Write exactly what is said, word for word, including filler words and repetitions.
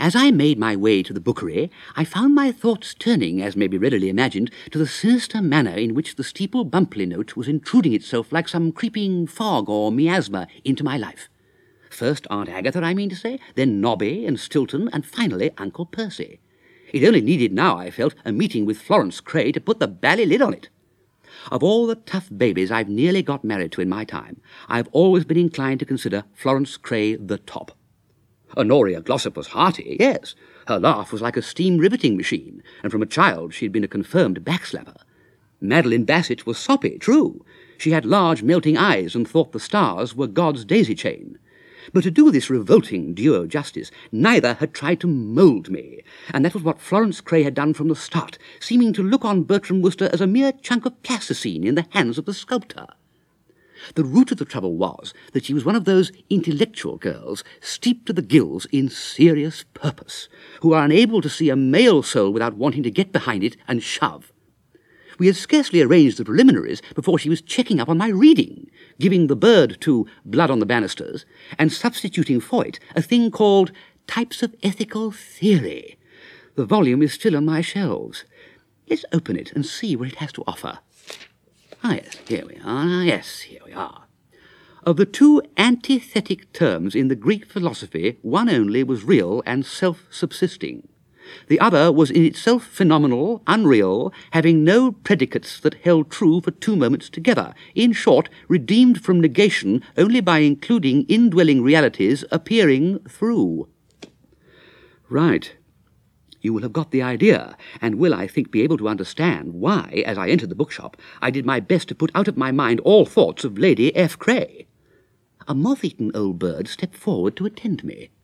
As I made my way to the bookery, I found my thoughts turning, as may be readily imagined, to the sinister manner in which the Steeple Bumpley note was intruding itself like some creeping fog or miasma into my life. First Aunt Agatha, I mean to say, then Nobby and Stilton, and finally Uncle Percy. It only needed now, I felt, a meeting with Florence Cray to put the bally lid on it. Of all the tough babies I've nearly got married to in my time, I've always been inclined to consider Florence Cray the top. Honoria Glossop was hearty, yes. Her laugh was like a steam riveting machine, and from a child she had been a confirmed backslapper. Madeline Bassett was soppy, true. She had large melting eyes and thought the stars were God's daisy chain. But to do this revolting duo justice, neither had tried to mould me, and that was what Florence Cray had done from the start, seeming to look on Bertram Wooster as a mere chunk of plasticine in the hands of the sculptor. The root of the trouble was that she was one of those intellectual girls steeped to the gills in serious purpose, who are unable to see a male soul without wanting to get behind it and shove. We had scarcely arranged the preliminaries before she was checking up on my reading, giving the bird to Blood on the Banisters, and substituting for it a thing called Types of Ethical Theory. The volume is still on my shelves. Let's open it and see what it has to offer. Ah, yes, here we are. Yes, here we are. Of the two antithetic terms in the Greek philosophy, one only was real and self-subsisting. The other was in itself phenomenal, unreal, having no predicates that held true for two moments together. In short, redeemed from negation only by including indwelling realities appearing through. Right. You will have got the idea, and will, I think, be able to understand why, as I entered the bookshop, I did my best to put out of my mind all thoughts of Lady F. Cray. A moth-eaten old bird stepped forward to attend me.